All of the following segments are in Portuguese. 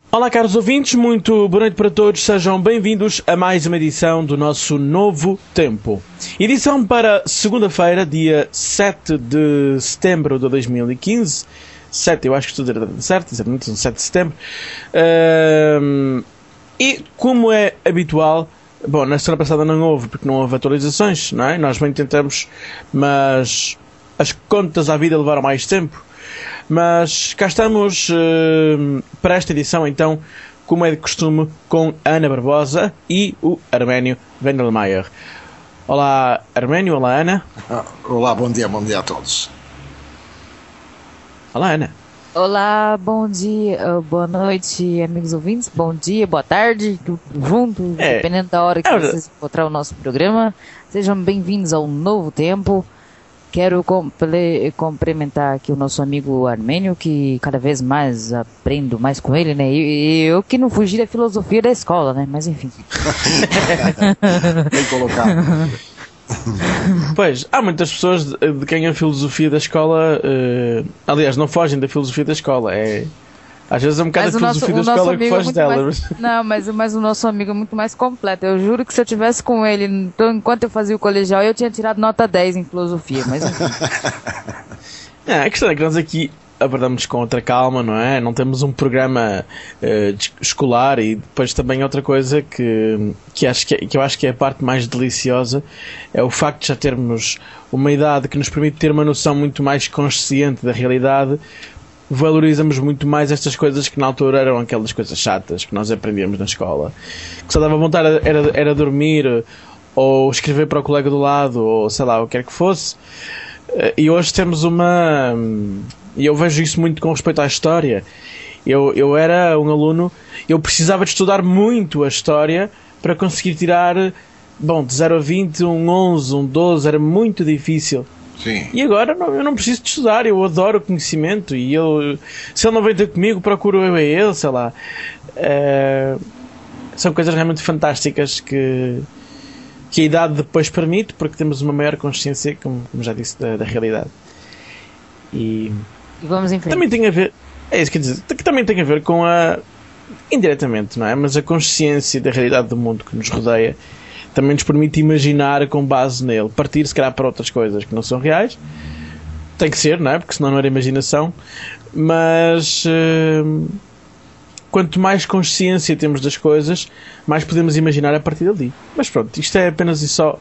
Olá, caros ouvintes, muito boa noite para todos, sejam bem-vindos a mais uma edição do nosso Novo Tempo. Edição para segunda-feira, dia 7 de setembro de 2015. 7, eu acho que estou a dizer certo, exatamente, 7 de setembro. E como é habitual, bom, na semana passada não houve, porque não houve atualizações, não é? Nós bem tentamos, mas as contas à vida levaram mais tempo. Mas cá estamos para esta edição, então, como é de costume, com a Ana Barbosa e o Arménio Wendelmeier. Olá, Arménio. Olá, Ana. Olá, bom dia a todos. Olá, Ana. Olá, bom dia, boa noite, amigos ouvintes. Bom dia, boa tarde, tudo junto, dependendo da hora que vocês encontrar o nosso programa. Sejam bem-vindos ao Novo Tempo. Quero cumprimentar aqui o nosso amigo Armênio, que cada vez mais aprendo mais com ele, né? E eu que não fugi da filosofia da escola, né? Mas enfim. Tem que colocar. Pois, há muitas pessoas de quem a filosofia da escola... aliás, não fogem da filosofia da escola. Às vezes é um bocado a filosofia da escola que foge dela. Não, mas o nosso amigo é muito mais completo. Eu juro que se eu tivesse com ele, então, enquanto eu fazia o colegial, eu tinha tirado nota 10 em filosofia, mas enfim. A questão é que nós aqui abordamos com outra calma, não é? Não temos um programa escolar e depois também outra coisa que eu acho que é a parte mais deliciosa é o facto de já termos uma idade que nos permite ter uma noção muito mais consciente da realidade. Valorizamos muito mais estas coisas que na altura eram aquelas coisas chatas que nós aprendíamos na escola, que só dava vontade era dormir ou escrever para o colega do lado ou sei lá, o que quer que fosse. E hoje temos e eu vejo isso muito com respeito à história. Eu era um aluno, eu precisava de estudar muito a história para conseguir tirar, de 0 a 20, um 11, um 12, era muito difícil. Sim. E agora eu não preciso de estudar, eu adoro o conhecimento e se ele não vem ter comigo, procuro eu a ele, sei lá. São coisas realmente fantásticas que a idade depois permite, porque temos uma maior consciência, como já disse, da realidade. E vamos em frente. Também tem a ver, é isso que quer dizer, que também tem a ver com indiretamente, não é? Mas a consciência da realidade do mundo que nos rodeia também nos permite imaginar com base nele, partir se calhar para outras coisas que não são reais. Tem que ser, não é? Porque senão não era imaginação. Mas quanto mais consciência temos das coisas, mais podemos imaginar a partir dali. Mas pronto, isto é apenas e só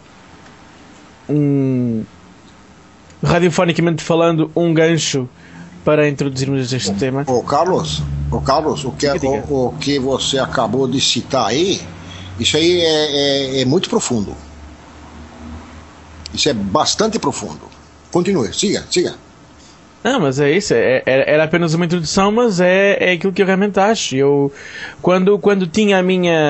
radiofonicamente falando, um gancho para introduzirmos este tema. Carlos, o que você acabou de citar aí, isso aí é muito profundo. Isso é bastante profundo. Continue, siga. Não, mas é isso. Era apenas uma introdução, mas é aquilo que eu realmente acho. Eu, quando tinha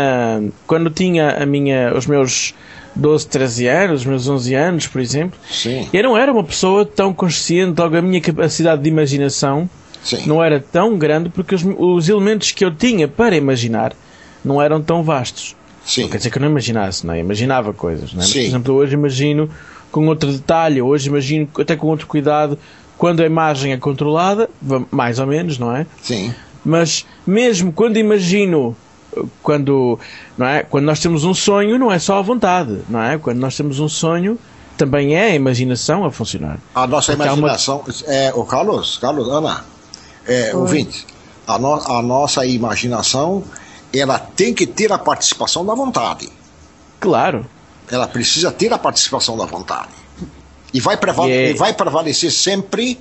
os meus 12, 13 anos, os meus 11 anos, por exemplo, sim, eu não era uma pessoa tão consciente, logo a minha capacidade de imaginação sim, não era tão grande, porque os elementos que eu tinha para imaginar não eram tão vastos. sim. Não quer dizer que eu não imaginasse, não é? Imaginava coisas, não é? Mas, por Sim. exemplo, hoje imagino com outro detalhe, hoje imagino até com outro cuidado, quando a imagem é controlada, mais ou menos, não é? Sim. Mas mesmo quando imagino, não é? Quando nós temos um sonho, não é só a vontade, não é? Quando nós temos um sonho, também é a imaginação a funcionar. A nossa imaginação, Carlos, Ana, ouvinte, a nossa imaginação, ela tem que ter a participação da vontade. Claro. Ela precisa ter a participação da vontade. E vai prevalecer sempre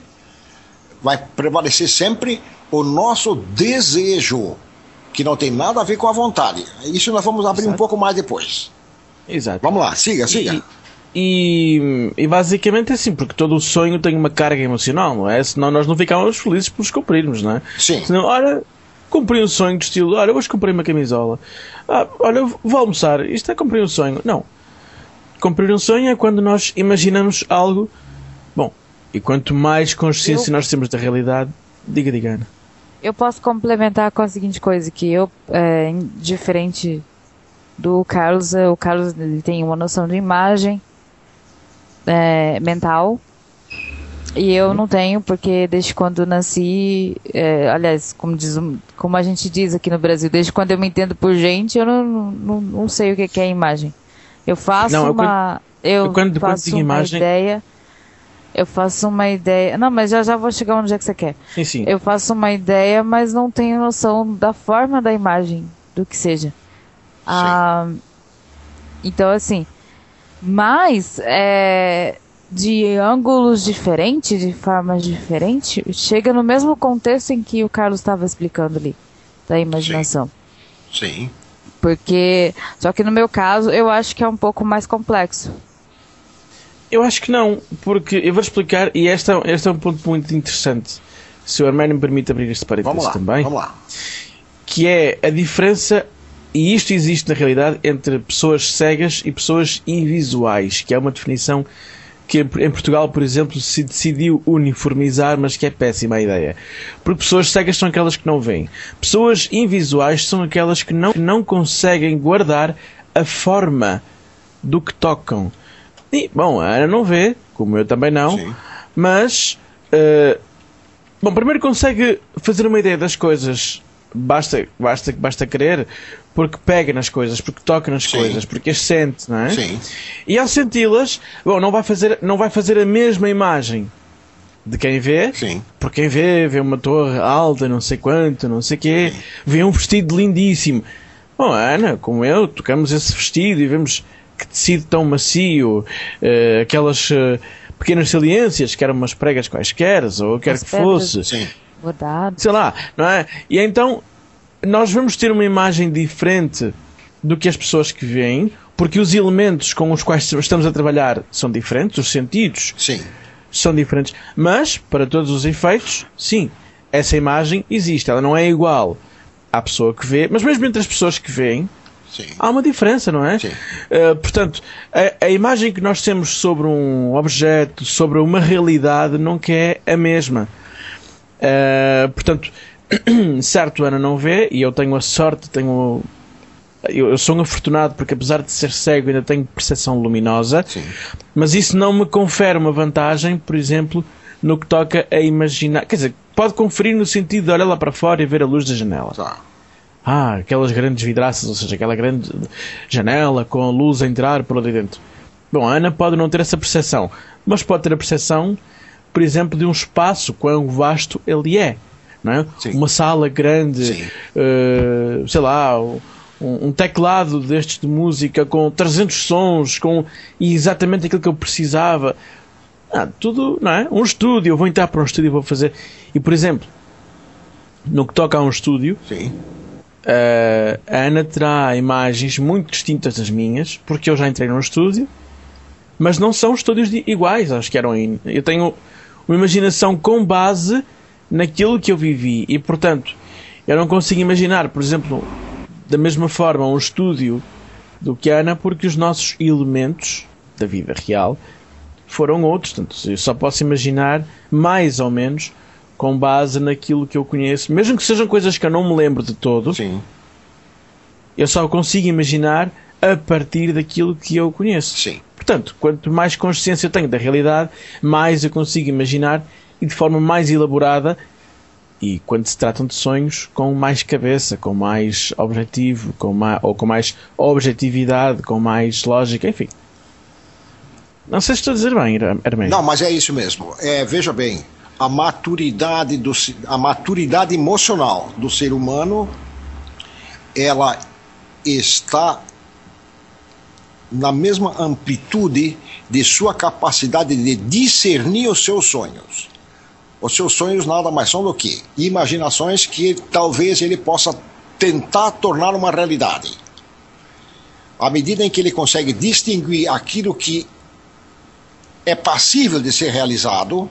o nosso desejo, que não tem nada a ver com a vontade. Isso nós vamos abrir um pouco mais depois. Exato. Vamos lá, siga. E basicamente é assim, porque todo o sonho tem uma carga emocional, não é? Senão nós não ficávamos felizes por os cumprirmos, não é? Sim. Senão, ora, cumpri um sonho de estilo, olha, hoje comprei uma camisola. Olha, vou almoçar, isto é cumprir um sonho. Não. Cumprir um sonho é quando nós imaginamos algo bom. E quanto mais consciência nós temos da realidade, diga, Ana. Eu posso complementar com a seguinte coisa, que eu, diferente do Carlos, o Carlos ele tem uma noção de imagem mental, E eu não tenho, porque desde quando nasci, aliás, como a gente diz aqui no Brasil, desde quando eu me entendo por gente, eu não sei o que é imagem. Eu faço ideia. Eu faço uma ideia. Não, mas já vou chegar onde é que você quer. Sim. Eu faço uma ideia, mas não tenho noção da forma da imagem, do que seja. Então, assim. Mas, de ângulos diferentes, de formas diferentes, chega no mesmo contexto em que o Carlos estava explicando ali, da imaginação. Sim. Porque, só que no meu caso, eu acho que é um pouco mais complexo. Eu acho que não, porque eu vou explicar, e este é um ponto muito interessante, se o Arménio me permite abrir este parênteses também. Vamos lá. Que é a diferença, e isto existe na realidade, entre pessoas cegas e pessoas invisuais, que é uma definição que em Portugal, por exemplo, se decidiu uniformizar, mas que é péssima a ideia. Porque pessoas cegas são aquelas que não veem. Pessoas invisuais são aquelas que não conseguem guardar a forma do que tocam. E, bom, a Ana não vê, como eu também não, Sim. Mas, primeiro consegue fazer uma ideia das coisas. Basta querer, porque pega nas coisas, porque toca nas coisas, porque as sente, não é? Sim. E ao senti-las, não vai fazer a mesma imagem de quem vê, Sim. porque quem vê uma torre alta, não sei quanto, não sei quê, vê um vestido lindíssimo. Bom, a Ana, como eu, tocamos esse vestido e vemos que tecido tão macio, aquelas pequenas saliências, que eram umas pregas quaisquer, ou quer que fosse. Sim. Bordado. Sei lá, não é? E então nós vamos ter uma imagem diferente do que as pessoas que veem, porque os elementos com os quais estamos a trabalhar são diferentes, os sentidos são diferentes, mas para todos os efeitos, sim, essa imagem existe, ela não é igual à pessoa que vê, mas mesmo entre as pessoas que veem, há uma diferença, não é? Portanto, a imagem que nós temos sobre um objeto, sobre uma realidade, nunca é a mesma. Portanto, certo, Ana não vê, e eu tenho a sorte, eu sou um afortunado porque apesar de ser cego ainda tenho percepção luminosa, mas isso não me confere uma vantagem, por exemplo, no que toca a imaginar, quer dizer, pode conferir no sentido de olhar lá para fora e ver a luz da janela. Aquelas grandes vidraças, ou seja, aquela grande janela com a luz a entrar por lá de dentro. Bom, a Ana pode não ter essa percepção, mas pode ter a percepção, por exemplo, de um espaço, quão vasto ele é. Não é? Uma sala grande, sei lá, um teclado destes de música com 300 sons, e exatamente aquilo que eu precisava. Tudo, não é? Um estúdio, eu vou entrar para um estúdio e vou fazer. E, por exemplo, no que toca a um estúdio, a Ana terá imagens muito distintas das minhas, porque eu já entrei num estúdio, mas não são estúdios iguais, acho que eram. Eu tenho uma imaginação com base naquilo que eu vivi e, portanto, eu não consigo imaginar, por exemplo, da mesma forma um estúdio do que a Ana, porque os nossos elementos da vida real foram outros. Portanto, eu só posso imaginar mais ou menos com base naquilo que eu conheço, mesmo que sejam coisas que eu não me lembro de todo. Eu só consigo imaginar a partir daquilo que eu conheço. Portanto, quanto mais consciência eu tenho da realidade, mais eu consigo imaginar e de forma mais elaborada, e quando se tratam de sonhos, com mais cabeça, com mais objetivo, com mais objetividade, com mais lógica, enfim. Não sei se estou a dizer bem, Arménio. Não, mas é isso mesmo. Veja bem, a maturidade emocional do ser humano, ela está na mesma amplitude de sua capacidade de discernir os seus sonhos. Os seus sonhos nada mais são do que imaginações que talvez ele possa tentar tornar uma realidade. À medida em que ele consegue distinguir aquilo que é passível de ser realizado,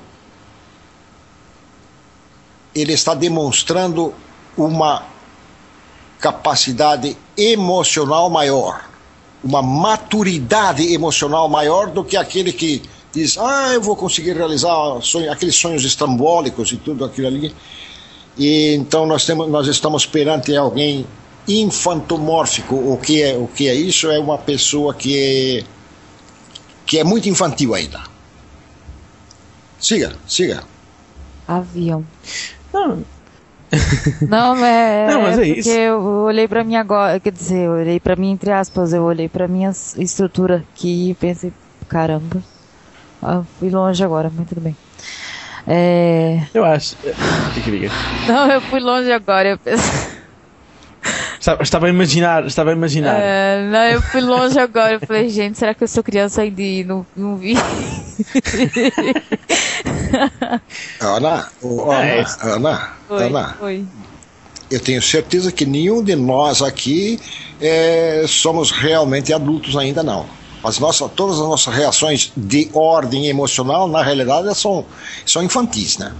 ele está demonstrando uma capacidade emocional maior, uma maturidade emocional maior do que aquele que diz, eu vou conseguir realizar aqueles sonhos estrambólicos e tudo aquilo ali. E então nós estamos perante alguém infantomórfico. O que é isso? É uma pessoa que é muito infantil ainda. Siga. Avião. Não. Não, mas é porque isso. eu olhei pra mim agora, quer dizer, eu olhei pra mim, entre aspas, eu olhei pra minha estrutura aqui e pensei, caramba, fui longe agora, mas tudo bem. Eu acho. Diga. Não, eu fui longe agora, eu pensei. Estava a imaginar. Não, eu fui longe agora, eu falei, gente, será que eu sou criança ainda e não vi? Ana, Oi. eu tenho certeza que nenhum de nós aqui somos realmente adultos ainda não. Todas as nossas reações de ordem emocional, na realidade, são infantis, né?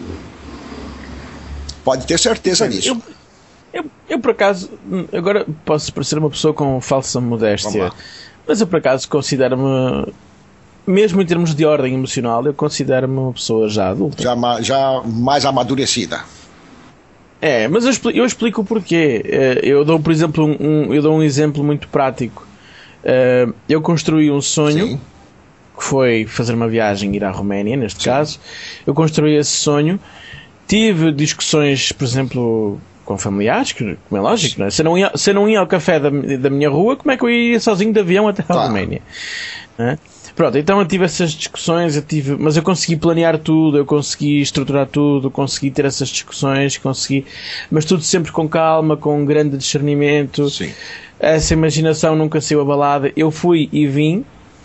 Pode ter certeza disso. Eu por acaso, agora posso parecer uma pessoa com falsa modéstia, mas eu por acaso considero-me, mesmo em termos de ordem emocional, eu considero-me uma pessoa já adulta. Já mais amadurecida. Mas eu explico o porquê. Eu dou, por exemplo, um exemplo muito prático. Eu construí um sonho, Sim. que foi fazer uma viagem, ir à Roménia, neste caso. Eu construí esse sonho, tive discussões, por exemplo, com familiares, como é lógico, não é? Se eu não ia ao café da minha rua, como é que eu ia sozinho de avião até a Roménia? Não é? Pronto, então eu tive essas discussões, mas eu consegui planear tudo, eu consegui estruturar tudo, consegui ter essas discussões, mas tudo sempre com calma, com um grande discernimento. Sim. Essa imaginação nunca saiu abalada. Eu fui e vim,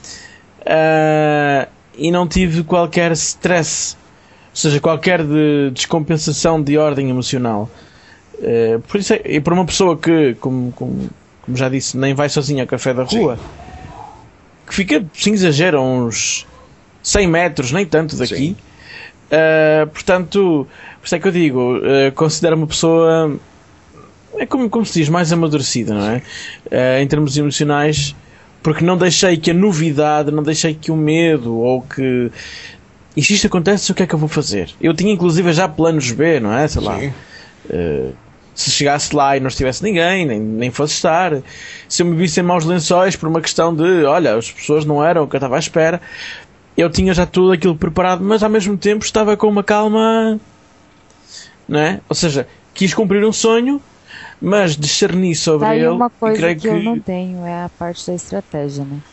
e não tive qualquer stress, ou seja, qualquer descompensação de ordem emocional. Por isso e para uma pessoa que, como já disse, nem vai sozinha ao café da rua, Sim. que fica, sem exagero, a uns 100 metros, nem tanto daqui, portanto, por isso é que eu digo, considero uma pessoa, como se diz, mais amadurecida, não é? Em termos emocionais, porque não deixei que a novidade, não deixei que o medo, ou que e se isto acontece, o que é que eu vou fazer? Eu tinha inclusive já planos B, não é? Sei lá. Se chegasse lá e não estivesse ninguém, nem fosse estar, se eu me visse em maus lençóis por uma questão de, olha, as pessoas não eram o que eu estava à espera, eu tinha já tudo aquilo preparado, mas ao mesmo tempo estava com uma calma, não é? Ou seja, quis cumprir um sonho, mas discerni sobre ele. Uma coisa e creio que eu não tenho é a parte da estratégia, né?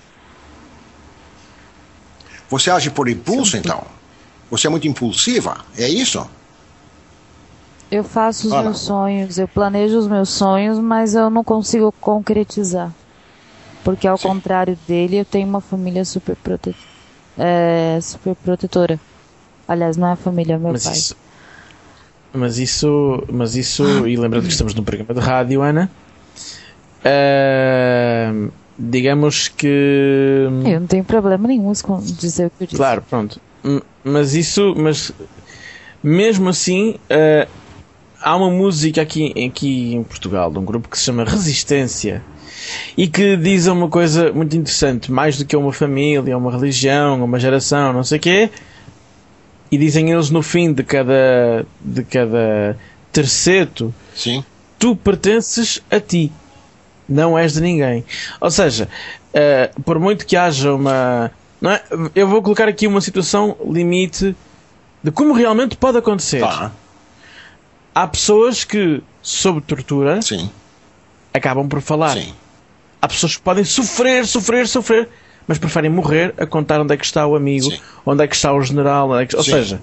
Você age por impulso, então? Você é muito impulsiva? É isso? Eu faço os meus sonhos, eu planejo os meus sonhos, mas eu não consigo concretizar. Porque ao contrário dele, eu tenho uma família super protetora. Aliás, não é a família, é meu pai. Mas isso, e lembrando que estamos num programa de rádio, Ana, digamos que... Eu não tenho problema nenhum com dizer o que eu disse. Claro, pronto. Mas mesmo assim, há uma música aqui em Portugal, de um grupo que se chama Resistência, e que diz uma coisa muito interessante, mais do que uma família, uma religião, uma geração, não sei o quê, e dizem eles no fim de cada terceto, sim, tu pertences a ti, não és de ninguém. Ou seja, por muito que haja uma... Não é? Eu vou colocar aqui uma situação limite de como realmente pode acontecer. Tá. Há pessoas que, sob tortura, sim, acabam por falar. Sim. Há pessoas que podem sofrer, mas preferem morrer a contar onde é que está o amigo, sim, onde é que está o general, ou seja,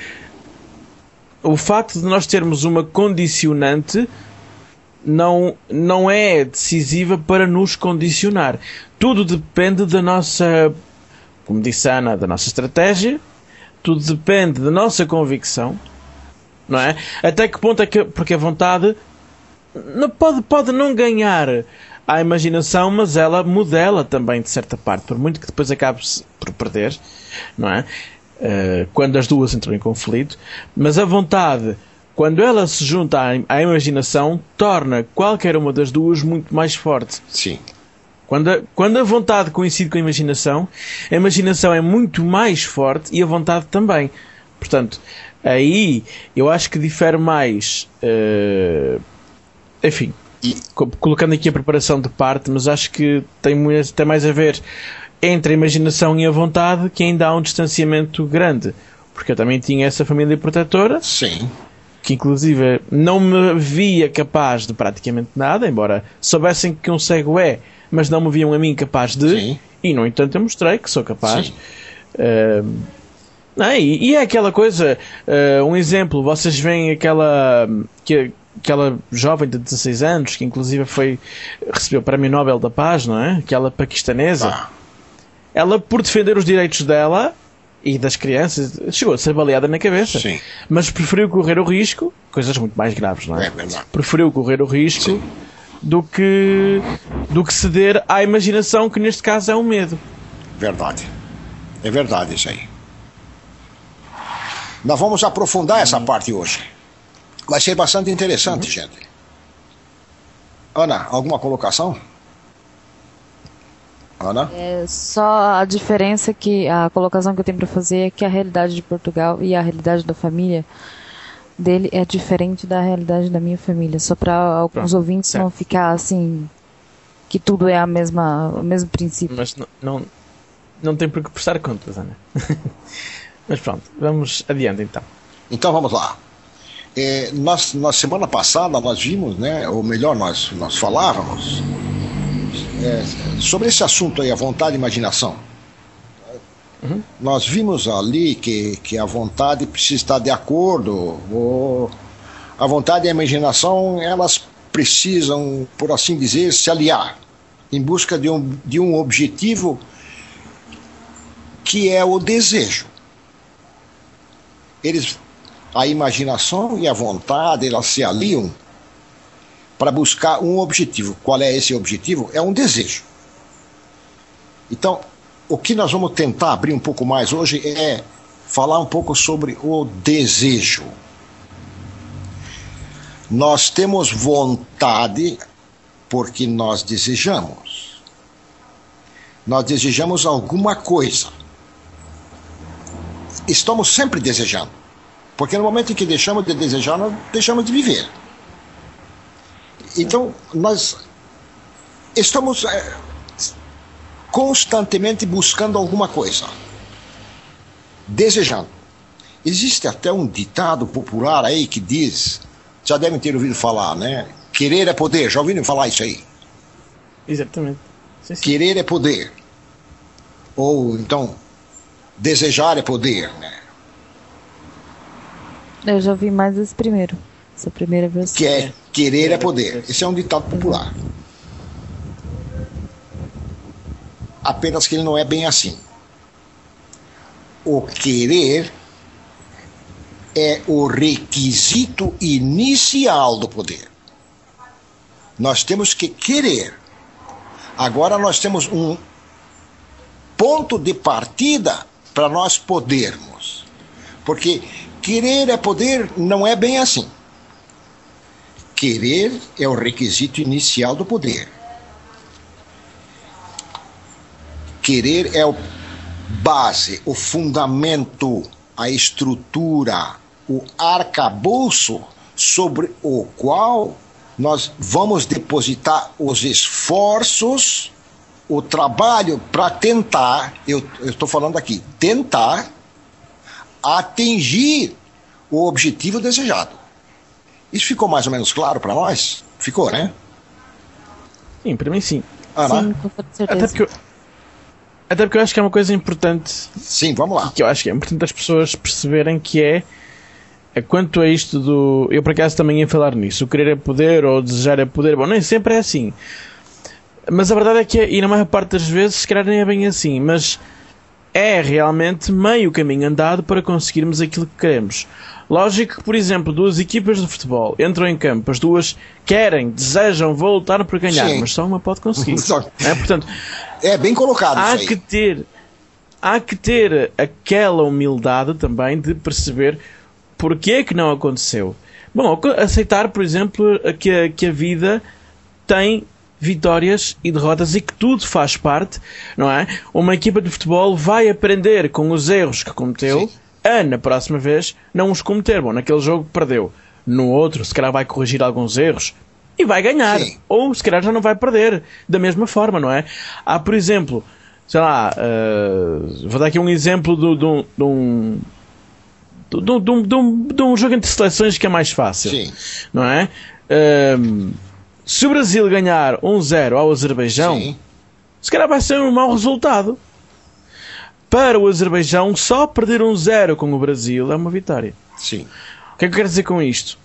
o facto de nós termos uma condicionante não é decisiva para nos condicionar. Tudo depende da nossa, como disse a Ana, da nossa estratégia, tudo depende da nossa convicção, não é? Até que ponto é que, porque a vontade não pode não ganhar a imaginação, mas ela modela também de certa parte, por muito que depois acabe por perder, não é? Quando as duas entram em conflito, mas a vontade, quando ela se junta à imaginação, torna qualquer uma das duas muito mais forte. Sim. Quando a vontade coincide com a imaginação é muito mais forte e a vontade também. Portanto, aí eu acho que difere mais, enfim, colocando aqui a preparação de parte, mas acho que tem mais a ver entre a imaginação e a vontade, que ainda há um distanciamento grande. porque eu também tinha essa família protetora. Sim. Que inclusive não me via capaz de praticamente nada, embora soubessem que um cego é, mas não me viam a mim capaz de. Sim. E no entanto eu mostrei que sou capaz. E é aquela coisa, um exemplo, vocês veem aquela jovem de 16 anos, que inclusive recebeu o Prémio Nobel da Paz, não é? Aquela paquistanesa. Ela, por defender os direitos dela e das crianças, chegou a ser baleada na cabeça. Sim. Mas preferiu correr o risco, coisas muito mais graves, não é? É verdade. Preferiu correr o risco Sim. do que ceder à imaginação, que neste caso é um medo. Verdade. É verdade isso aí. Nós vamos aprofundar essa parte hoje. Vai ser bastante interessante, gente. Ana, alguma colocação? Ana? Só a diferença que a colocação que eu tenho para fazer é que a realidade de Portugal e a realidade da família dele é diferente da realidade da minha família. Só para alguns ouvintes não ficar assim, que tudo é o mesmo princípio. Mas não tem por que prestar contas, Ana. Mas pronto, vamos adiante então. Então vamos lá. Na semana passada nós vimos, né, ou melhor, nós falávamos sobre esse assunto aí, a vontade e a imaginação. Nós vimos ali que a vontade precisa estar de acordo, a vontade e a imaginação, elas precisam, por assim dizer, se aliar em busca de um objetivo que é o desejo. A imaginação e a vontade, elas se aliam para buscar um objetivo. Qual é esse objetivo? É um desejo. Então, o que nós vamos tentar abrir um pouco mais hoje é falar um pouco sobre o desejo. Nós temos vontade porque nós desejamos. Nós desejamos alguma coisa. Estamos sempre desejando. Porque no momento em que deixamos de desejar, nós deixamos de viver. Então, nós estamos constantemente buscando alguma coisa. Desejando. Existe até um ditado popular aí que diz, já devem ter ouvido falar, né? Querer é poder. Já ouviram falar isso aí? Exatamente. Sim. Querer é poder. Ou então, desejar é poder, né? Eu já vi mais esse primeiro. Essa primeira versão. Que é querer é poder. Esse é um ditado popular. Apenas que ele não é bem assim. O querer é o requisito inicial do poder. Nós temos que querer. Agora nós temos um ponto de partida para nós podermos. Porque querer é poder não é bem assim. Querer é o requisito inicial do poder. Querer é o base, o fundamento, a estrutura, o arcabouço sobre o qual nós vamos depositar os esforços, o trabalho para tentar, eu estou falando aqui, tentar atingir o objetivo desejado. Isso ficou mais ou menos claro para nós? Ficou, né? Sim, para mim sim. Sim, com certeza. Até porque eu acho que é uma coisa importante. Sim, vamos lá. Que eu acho que é importante as pessoas perceberem que é quanto a isto do... Eu por acaso também ia falar nisso. O querer é poder ou o desejar é poder. Bom, nem sempre é assim. Mas a verdade é que, e na maior parte das vezes, se calhar nem é bem assim. Mas é realmente meio caminho andado para conseguirmos aquilo que queremos. Lógico que, por exemplo, duas equipas de futebol entram em campo, as duas querem, desejam, vão lutar para ganhar, sim, mas só uma pode conseguir. Portanto, é bem colocado há isso aí. Há que ter aquela humildade também de perceber porque é que não aconteceu. Bom, aceitar, por exemplo, que a vida tem vitórias e derrotas e que tudo faz parte, não é? Uma equipa de futebol vai aprender com os erros que cometeu, na próxima vez não os cometer. Bom, naquele jogo perdeu. No outro, se calhar vai corrigir alguns erros e vai ganhar. Sim. Ou se calhar já não vai perder da mesma forma, não é? Há, por exemplo, sei lá, vou dar aqui um exemplo de de um jogo entre seleções que é mais fácil. Sim. Não é? Se o Brasil ganhar 1-0 ao Azerbaijão, sim, se calhar vai ser um mau resultado. Para o Azerbaijão, só perder 1-0 com o Brasil é uma vitória. Sim. O que é que eu quero dizer com isto?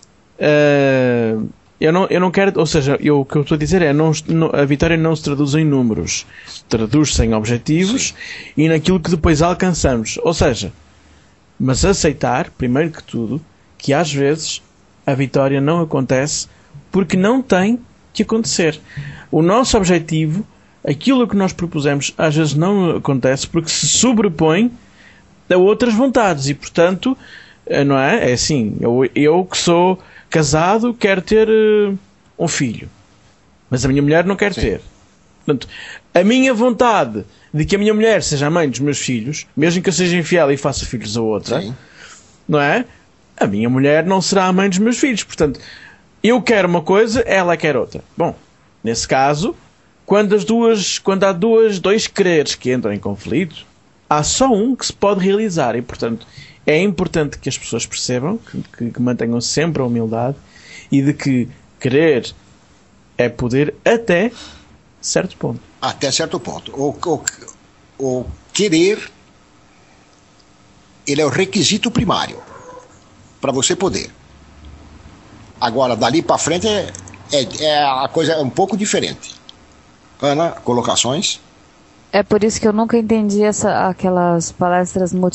Eu não quero, ou seja, o que eu estou a dizer é a vitória não se traduz em números, traduz-se em objetivos, sim, e naquilo que depois alcançamos. Ou seja, mas aceitar, primeiro que tudo, que às vezes a vitória não acontece porque não tem que acontecer. O nosso objetivo, aquilo que nós propusemos, às vezes não acontece porque se sobrepõe a outras vontades e, portanto, não é? É assim, eu que sou casado quero ter um filho, mas a minha mulher não quer, sim, ter. Portanto, a minha vontade de que a minha mulher seja a mãe dos meus filhos, mesmo que eu seja infiel e faça filhos a outra, sim, não é? A minha mulher não será a mãe dos meus filhos. Portanto, eu quero uma coisa, ela quer outra. Bom, nesse caso, quando há dois quereres que entram em conflito, há só um que se pode realizar e, portanto, é importante que as pessoas percebam, que mantenham sempre a humildade e de que querer é poder até certo ponto. Até certo ponto. O querer, ele é o requisito primário para você poder. Agora, dali para frente a coisa é um pouco diferente. Ana, colocações? É por isso que eu nunca entendi aquelas palestras como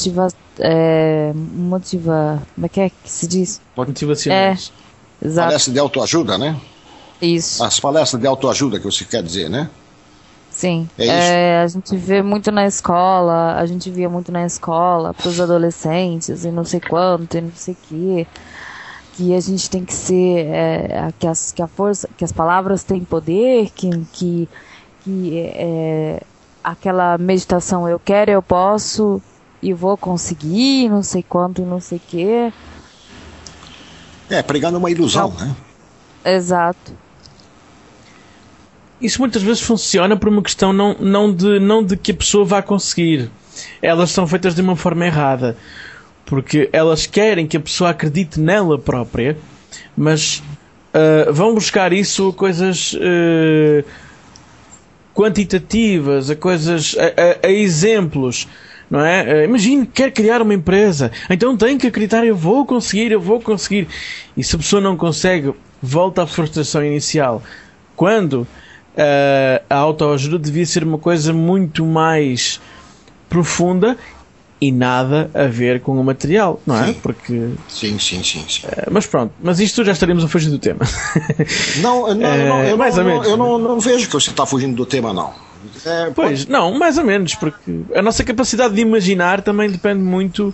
é que se diz? Motivacionais. Exato. Palestra de autoajuda, né? Isso. As palestras de autoajuda que você quer dizer, né? Sim. É isso. A gente via muito na escola para os adolescentes e não sei quanto e não sei o quê. Que a gente tem que ser que as palavras têm poder, que aquela meditação eu quero, eu posso e vou conseguir, não sei quanto e não sei o quê. Pregando uma ilusão, né? Exato. Isso muitas vezes funciona por uma questão não de que a pessoa vá conseguir. Elas são feitas de uma forma errada. Porque elas querem que a pessoa acredite nela própria, mas vão buscar isso a coisas quantitativas, a exemplos, não é? Imagine que quer criar uma empresa, então tem que acreditar, eu vou conseguir. E se a pessoa não consegue, volta à frustração inicial. Quando a autoajuda devia ser uma coisa muito mais profunda e nada a ver com o material, não é? Sim. Porque... Sim. Mas pronto, mas isto já estaríamos a fugir do tema. Eu não vejo que você está fugindo do tema, não. Não, mais ou menos, porque a nossa capacidade de imaginar também depende muito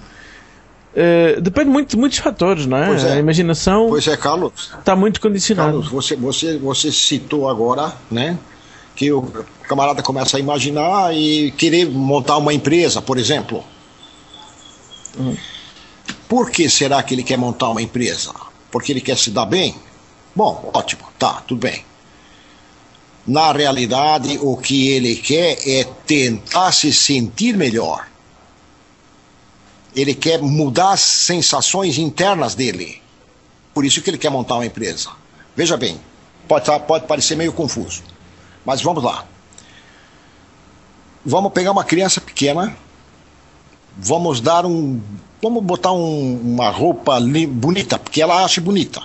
de muitos fatores, não é? Pois é. A imaginação Carlos, está muito condicionada. Carlos, você citou agora, né, que o camarada começa a imaginar e querer montar uma empresa, por exemplo. Por que será que ele quer montar uma empresa? Porque ele quer se dar bem? Bom, ótimo, tá, tudo bem. Na realidade, o que ele quer é tentar se sentir melhor. Ele quer mudar as sensações internas dele. Por isso que ele quer montar uma empresa. Veja bem, pode parecer meio confuso, mas vamos lá. Vamos pegar uma criança pequena, vamos botar uma roupa bonita, porque ela acha bonita.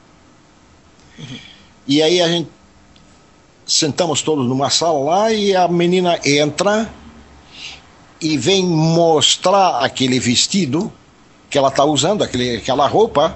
E aí a gente sentamos todos numa sala lá e a menina entra e vem mostrar aquele vestido que ela está usando, aquela roupa,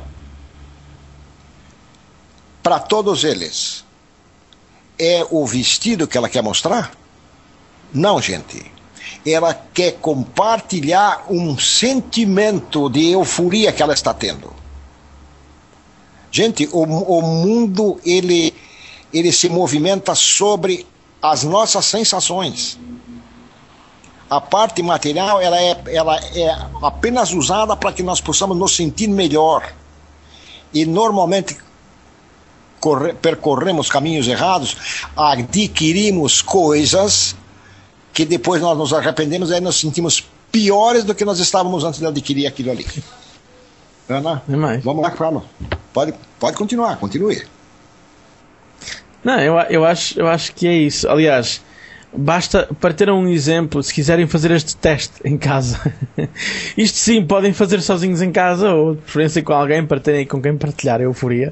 para todos eles. É o vestido que ela quer mostrar? Não, gente. Ela quer compartilhar um sentimento de euforia que ela está tendo. Gente, o mundo, ele se movimenta sobre as nossas sensações. A parte material, ela é apenas usada para que nós possamos nos sentir melhor. E normalmente percorremos caminhos errados, adquirimos coisas que depois nós nos arrependemos e aí nos sentimos piores do que nós estávamos antes de adquirir aquilo ali. Ana, Nem mais. vamos lá, calma. Pode continuar, continue. Não, eu acho que é isso. Aliás, basta, para ter um exemplo, se quiserem fazer este teste em casa, isto sim, podem fazer sozinhos em casa, ou de preferência com alguém, para terem com quem partilhar a euforia.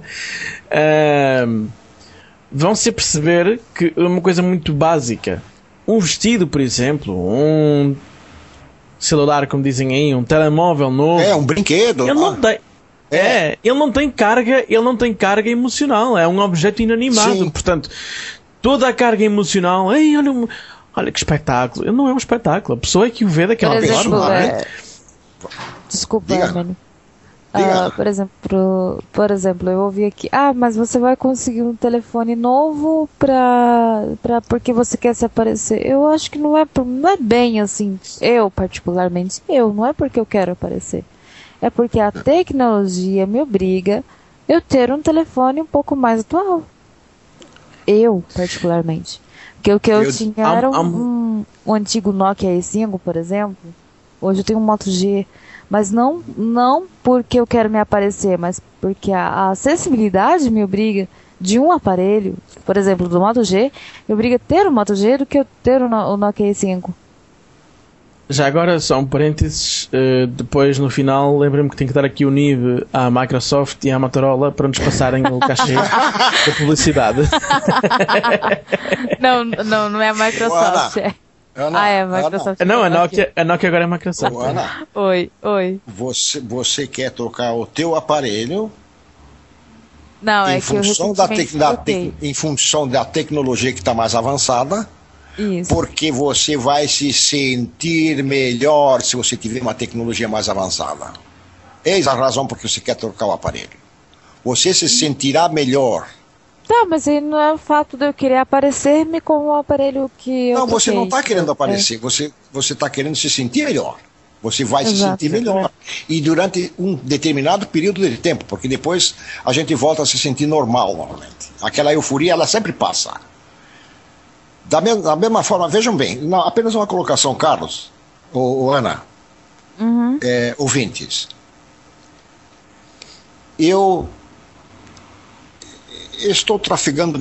Vão-se a perceber que uma coisa muito básica, um vestido, por exemplo, um celular, como dizem aí, um telemóvel novo, um brinquedo. Ele não tem. Ele não tem carga emocional, é um objeto inanimado. Sim. Portanto, toda a carga emocional, olha que espetáculo. Ele não é um espetáculo, a pessoa é que o vê daquela forma. Desculpa, Mano. Por exemplo, eu ouvi aqui, mas você vai conseguir um telefone novo porque você quer se aparecer. Eu acho que não é bem assim, particularmente, não é porque eu quero aparecer. É porque a tecnologia me obriga a ter um telefone um pouco mais atual. Eu, particularmente. Porque o que eu tinha era um antigo Nokia E5, por exemplo. Hoje eu tenho um Moto G. Mas não porque eu quero me aparecer, mas porque a acessibilidade me obriga de um aparelho, por exemplo, do Moto G, me obriga a ter o Moto G do que eu ter o Nokia E5. Já agora, só um parênteses, depois no final lembrei-me que tenho que dar aqui o NIB à Microsoft e à Motorola para nos passarem o cachê da publicidade. Não é a Microsoft. Ana, é a Microsoft. Não, a Nokia agora é a Microsoft. Ana, Oi. Você quer trocar o teu aparelho em função da tecnologia que está mais avançada. Isso. Porque você vai se sentir melhor se você tiver uma tecnologia mais avançada. Eis a razão por que você quer trocar o aparelho. Você se sentirá melhor. Tá, mas aí não é o fato de eu querer aparecer-me com o aparelho que eu você não está querendo aparecer. Você está querendo se sentir melhor. Você vai se sentir melhor. E durante um determinado período de tempo, porque depois a gente volta a se sentir normal novamente. Aquela euforia, ela sempre passa. Da mesma forma, vejam bem, apenas uma colocação, Carlos, ou Ana, ouvintes. Eu estou trafegando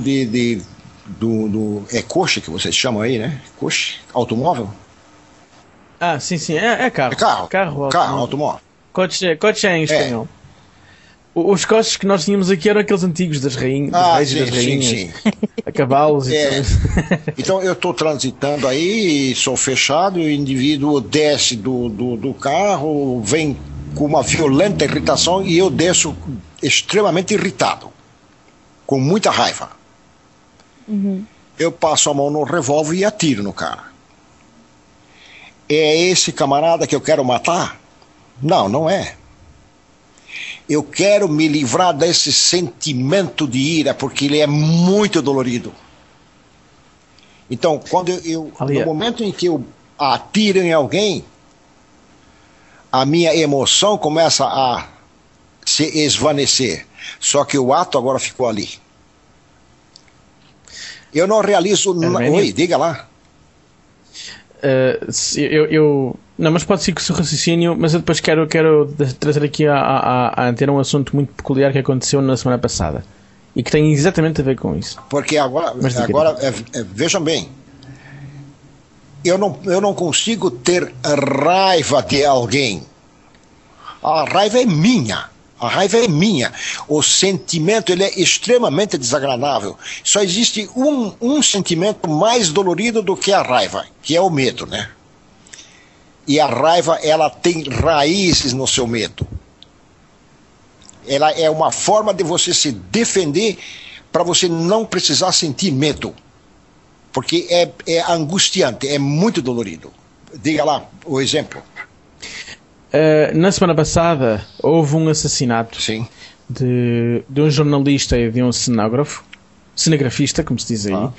é coche que vocês chamam aí, né? Coche, automóvel? Sim, é carro. Carro, automóvel. Coche é em espanhol. Os coches que nós tínhamos aqui eram aqueles antigos das rainhas, das rainhas, sim. A cavalos e tudo. Então eu estou transitando aí, sou fechado, e o indivíduo desce do carro, vem com uma violenta irritação e eu desço extremamente irritado, com muita raiva. Eu passo a mão no revólver e atiro no cara. É esse camarada que eu quero matar? Não é. Eu quero me livrar desse sentimento de ira, porque ele é muito dolorido. Então, quando no momento em que eu atiro em alguém, a minha emoção começa a se esvanecer. Só que o ato agora ficou ali. Eu não realizo... Oi, diga lá. Não, mas pode ser que o seu raciocínio, mas eu depois quero trazer aqui a ter um assunto muito peculiar que aconteceu na semana passada e que tem exatamente a ver com isso. Porque agora vejam bem, eu não consigo ter raiva de alguém. A raiva é minha. O sentimento, ele é extremamente desagradável. Só existe um sentimento mais dolorido do que a raiva, que é o medo, né? E a raiva, ela tem raízes no seu medo. Ela é uma forma de você se defender para você não precisar sentir medo. Porque é angustiante, é muito dolorido. Diga lá o exemplo. Na semana passada houve um assassinato de um jornalista e de um cinegrafista, como se diz aí.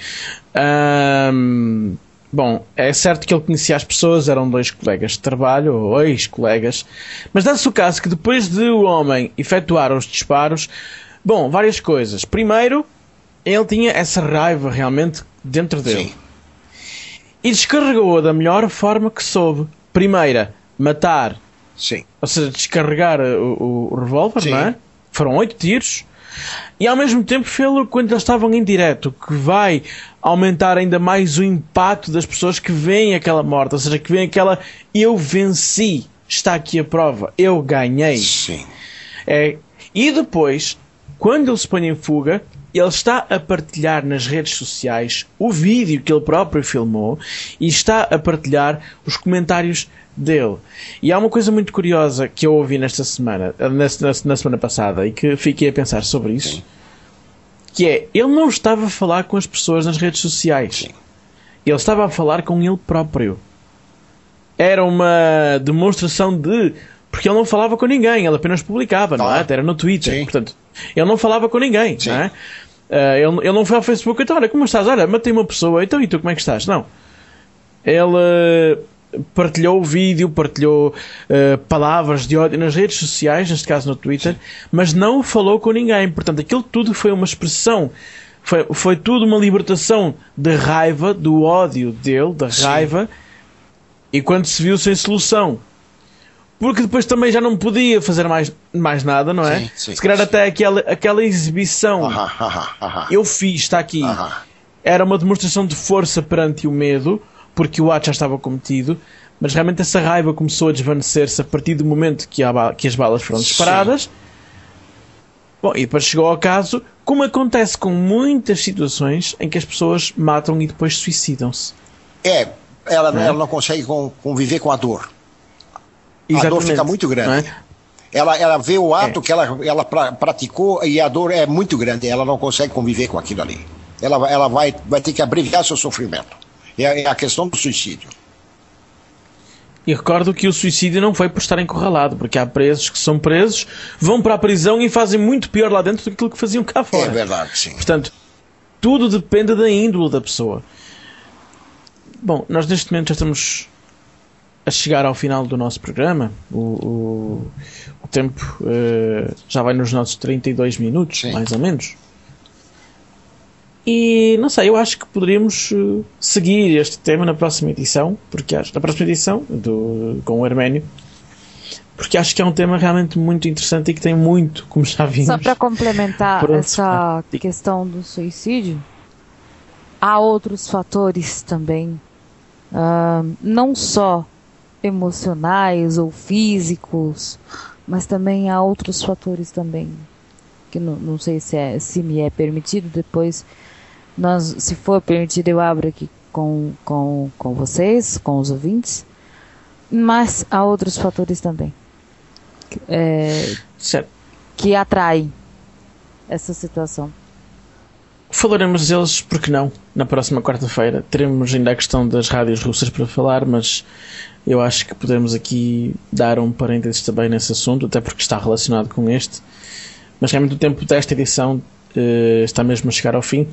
Bom, é certo que ele conhecia as pessoas, eram 2 colegas de trabalho, ou ex-colegas, mas dá-se o caso que depois de o homem efetuar os disparos, várias coisas. Primeiro, ele tinha essa raiva realmente dentro dele. E descarregou-a da melhor forma que soube. Primeira, matar Sim. Ou seja, descarregar o revólver, não é? Foram 8 tiros. E ao mesmo tempo fê-lo quando eles estavam em direto, que vai aumentar ainda mais o impacto das pessoas que veem aquela morte. Ou seja, que veem aquela eu venci, está aqui a prova, eu ganhei. Sim. E depois, quando ele se põe em fuga, ele está a partilhar nas redes sociais o vídeo que ele próprio filmou e está a partilhar os comentários dele. E há uma coisa muito curiosa que eu ouvi nesta semana, na semana passada, e que fiquei a pensar sobre isso, que é, ele não estava a falar com as pessoas nas redes sociais. Ele estava a falar com ele próprio. Era uma demonstração de... Porque ele não falava com ninguém, ele apenas publicava, não é? Até era no Twitter. Sim. Portanto, ele não falava com ninguém, Sim. não é? Ele não foi ao Facebook, então, olha, como estás? Olha, matei uma pessoa, então e tu, como é que estás? Não. Ele partilhou o vídeo, partilhou palavras de ódio nas redes sociais, neste caso no Twitter, sim, mas não falou com ninguém. Portanto, aquilo tudo foi uma expressão, foi tudo uma libertação de raiva, do ódio dele, da raiva, e quando se viu sem solução. Porque depois também já não podia fazer mais nada, não é? Sim, se calhar até aquela exibição eu fiz, está aqui, era uma demonstração de força perante o medo, porque o ato já estava cometido, mas realmente essa raiva começou a desvanecer-se a partir do momento que as balas foram disparadas. Sim. Bom, e depois chegou ao caso, como acontece com muitas situações em que as pessoas matam e depois suicidam-se. Ela não consegue conviver com a dor. Exatamente. A dor fica muito grande. Ela vê o ato que ela praticou e a dor é muito grande. Ela não consegue conviver com aquilo ali. Ela vai ter que abreviar seu sofrimento. É a questão do suicídio. E recordo que o suicídio não foi por estar encurralado, porque há presos que são presos, vão para a prisão e fazem muito pior lá dentro do que aquilo que faziam cá fora. É verdade, sim. Portanto, tudo depende da índole da pessoa. Bom, nós neste momento já estamos a chegar ao final do nosso programa. O tempo já vai nos nossos 32 minutos, sim, mais ou menos. E não sei, eu acho que poderíamos seguir este tema na próxima edição, porque na próxima edição com o Arménio, porque acho que é um tema realmente muito interessante e que tem muito, como já vimos. Só para complementar essa questão do suicídio, há outros fatores também, não só emocionais ou físicos, mas também há outros fatores também, que não sei se me é permitido depois. Se for permitido, eu abro aqui com vocês, com os ouvintes, mas há outros fatores também que atraem essa situação. Falaremos deles, porque não, na próxima quarta-feira. Teremos ainda a questão das rádios russas para falar, mas eu acho que podemos aqui dar um parênteses também nesse assunto, até porque está relacionado com este. Mas realmente o tempo desta edição está mesmo a chegar ao fim.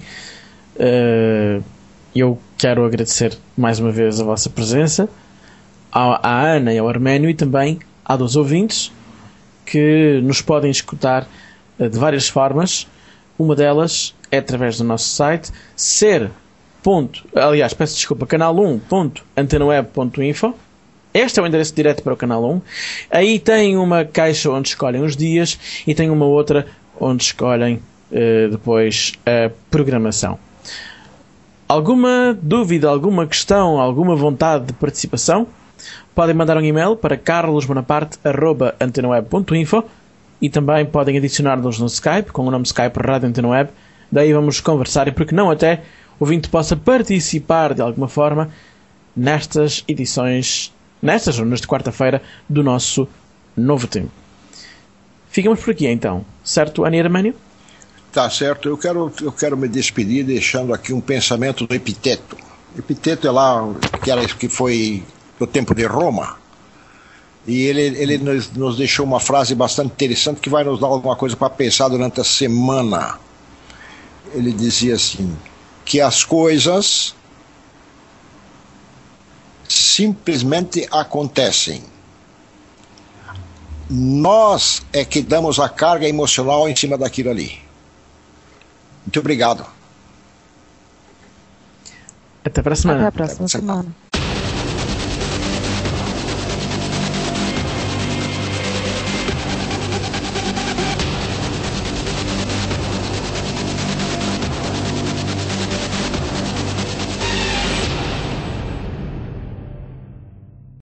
Eu quero agradecer mais uma vez a vossa presença, à Ana e ao Arménio, e também a dos ouvintes que nos podem escutar de várias formas. Uma delas é através do nosso site canal1.antenaweb.info. Este é o endereço direto para o canal 1. Aí tem uma caixa onde escolhem os dias e tem uma outra onde escolhem depois a programação. Alguma dúvida, alguma questão, alguma vontade de participação, podem mandar um e-mail para carlosbonaparte@antenaweb.info e também podem adicionar-nos no Skype, com o nome Skype Rádio Antena Web. Daí vamos conversar e, porque não, até o ouvinte possa participar de alguma forma nestas edições, nestas ruas de quarta-feira do nosso novo tempo. Ficamos por aqui então, certo, Ana e Arménio? Tá certo, eu quero me despedir deixando aqui um pensamento do Epiteto. Epiteto é lá, que foi do tempo de Roma, e ele nos deixou uma frase bastante interessante que vai nos dar alguma coisa para pensar durante a semana. Ele dizia assim, que as coisas simplesmente acontecem. Nós é que damos a carga emocional em cima daquilo ali. Muito obrigado. Até para a semana. Até a próxima semana.